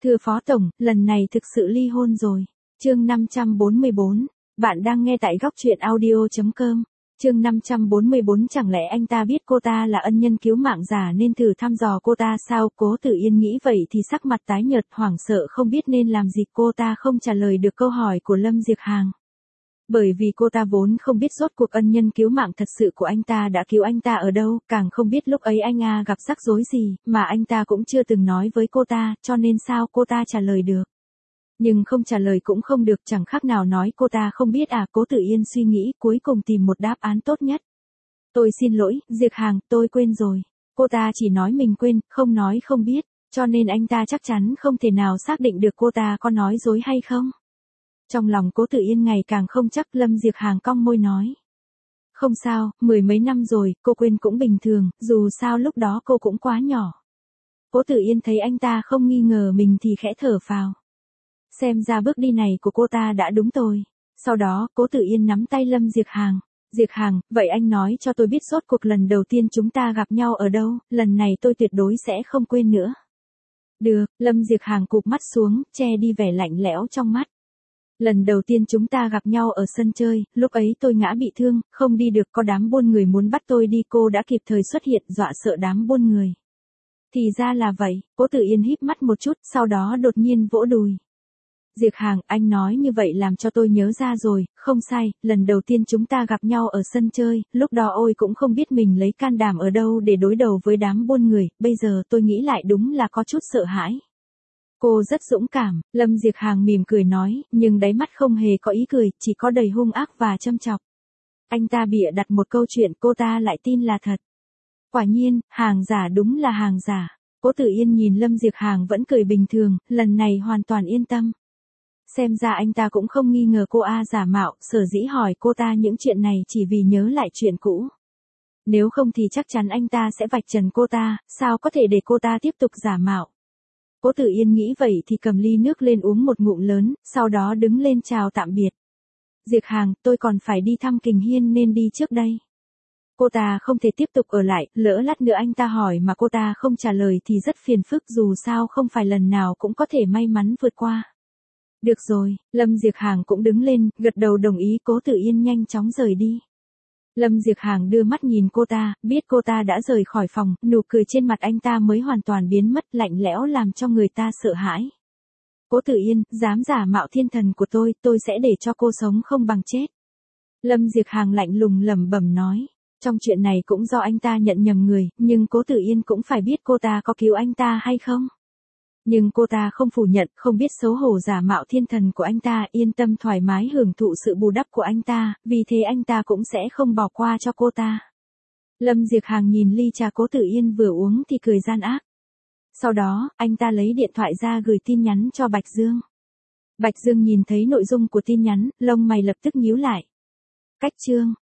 Thưa Phó Tổng, lần này thực sự ly hôn rồi. Chương 544, bạn đang nghe tại góc truyện audio.com. Chương 544 chẳng lẽ anh ta biết cô ta là ân nhân cứu mạng giả nên thử thăm dò cô ta sao? Cố Tử Yên nghĩ vậy thì sắc mặt tái nhợt hoảng sợ không biết nên làm gì, cô ta không trả lời được câu hỏi của Lâm Diệp Hàng. Bởi vì cô ta vốn không biết rốt cuộc ân nhân cứu mạng thật sự của anh ta đã cứu anh ta ở đâu, càng không biết lúc ấy anh gặp rắc rối gì, mà anh ta cũng chưa từng nói với cô ta, cho nên sao cô ta trả lời được. Nhưng không trả lời cũng không được, chẳng khác nào nói cô ta không biết Cố Tử Yên suy nghĩ cuối cùng tìm một đáp án tốt nhất. Tôi xin lỗi, Diệp Hàng, tôi quên rồi. Cô ta chỉ nói mình quên, không nói không biết, cho nên anh ta chắc chắn không thể nào xác định được cô ta có nói dối hay không. Trong lòng Cố Tử Yên ngày càng không chắc, Lâm Diệp Hàng cong môi nói. Không sao, 10 mấy năm rồi, cô quên cũng bình thường, dù sao lúc đó cô cũng quá nhỏ. Cố Tử Yên thấy anh ta không nghi ngờ mình thì khẽ thở phào. Xem ra bước đi này của cô ta đã đúng rồi. Sau đó, Cố Tử Yên nắm tay Lâm Diệp Hàng. Diệp Hàng, vậy anh nói cho tôi biết rốt cuộc lần đầu tiên chúng ta gặp nhau ở đâu, lần này tôi tuyệt đối sẽ không quên nữa. Được, Lâm Diệp Hàng cụp mắt xuống, che đi vẻ lạnh lẽo trong mắt. Lần đầu tiên chúng ta gặp nhau ở sân chơi, lúc ấy tôi ngã bị thương, không đi được, có đám buôn người muốn bắt tôi đi, cô đã kịp thời xuất hiện dọa sợ đám buôn người. Thì ra là vậy, Cố Tử Yên híp mắt một chút, sau đó đột nhiên vỗ đùi. Diệp Hàng, anh nói như vậy làm cho tôi nhớ ra rồi, không sai, lần đầu tiên chúng ta gặp nhau ở sân chơi, lúc đó ôi cũng không biết mình lấy can đảm ở đâu để đối đầu với đám buôn người, bây giờ tôi nghĩ lại đúng là có chút sợ hãi. Cô rất dũng cảm, Lâm Diệp Hàng mỉm cười nói, nhưng đáy mắt không hề có ý cười, chỉ có đầy hung ác và châm chọc. Anh ta bịa đặt một câu chuyện cô ta lại tin là thật. Quả nhiên, hàng giả đúng là hàng giả. Cố Tử Yên nhìn Lâm Diệp Hàng vẫn cười bình thường, lần này hoàn toàn yên tâm. Xem ra anh ta cũng không nghi ngờ cô giả mạo, sở dĩ hỏi cô ta những chuyện này chỉ vì nhớ lại chuyện cũ. Nếu không thì chắc chắn anh ta sẽ vạch trần cô ta, sao có thể để cô ta tiếp tục giả mạo. Cố Tử Yên nghĩ vậy thì cầm ly nước lên uống một ngụm lớn, sau đó đứng lên chào tạm biệt. Diệp Hàng, tôi còn phải đi thăm Kình Hiên nên đi trước đây. Cô ta không thể tiếp tục ở lại, lỡ lát nữa anh ta hỏi mà cô ta không trả lời thì rất phiền phức, dù sao không phải lần nào cũng có thể may mắn vượt qua. Được rồi, Lâm Diệp Hàng cũng đứng lên, gật đầu đồng ý. Cố Tử Yên nhanh chóng rời đi. Lâm Diệp Hàng đưa mắt nhìn cô ta, biết cô ta đã rời khỏi phòng, nụ cười trên mặt anh ta mới hoàn toàn biến mất, lạnh lẽo làm cho người ta sợ hãi. Cố Tử Yên, dám giả mạo thiên thần của tôi sẽ để cho cô sống không bằng chết. Lâm Diệp Hàng lạnh lùng lẩm bẩm nói. Trong chuyện này cũng do anh ta nhận nhầm người, nhưng Cố Tử Yên cũng phải biết cô ta có cứu anh ta hay không. Nhưng cô ta không phủ nhận, không biết xấu hổ giả mạo thiên thần của anh ta, yên tâm thoải mái hưởng thụ sự bù đắp của anh ta, vì thế anh ta cũng sẽ không bỏ qua cho cô ta. Lâm Diệp Hàng nhìn ly trà Cố Tử Yên vừa uống thì cười gian ác. Sau đó, anh ta lấy điện thoại ra gửi tin nhắn cho Bạch Dương. Bạch Dương nhìn thấy nội dung của tin nhắn, lông mày lập tức nhíu lại. Cách chương